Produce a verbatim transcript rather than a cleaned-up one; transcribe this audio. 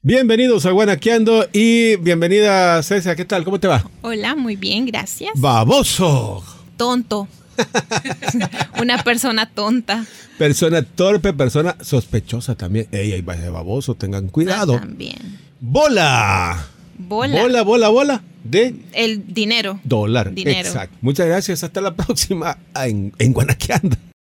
Bienvenidos a Guanaqueando y bienvenida Cecia, ¿qué tal? ¿Cómo te va? Hola, muy bien, gracias. ¡Baboso! Tonto. Una persona tonta. Persona torpe, persona sospechosa también. Ey, ey, vaya baboso, tengan cuidado. Ah, también. ¡Bola! Bola. Bola, bola, bola. De El dinero. dólar. Dinero. Exacto. Muchas gracias. Hasta la próxima en, en Guanaqueando.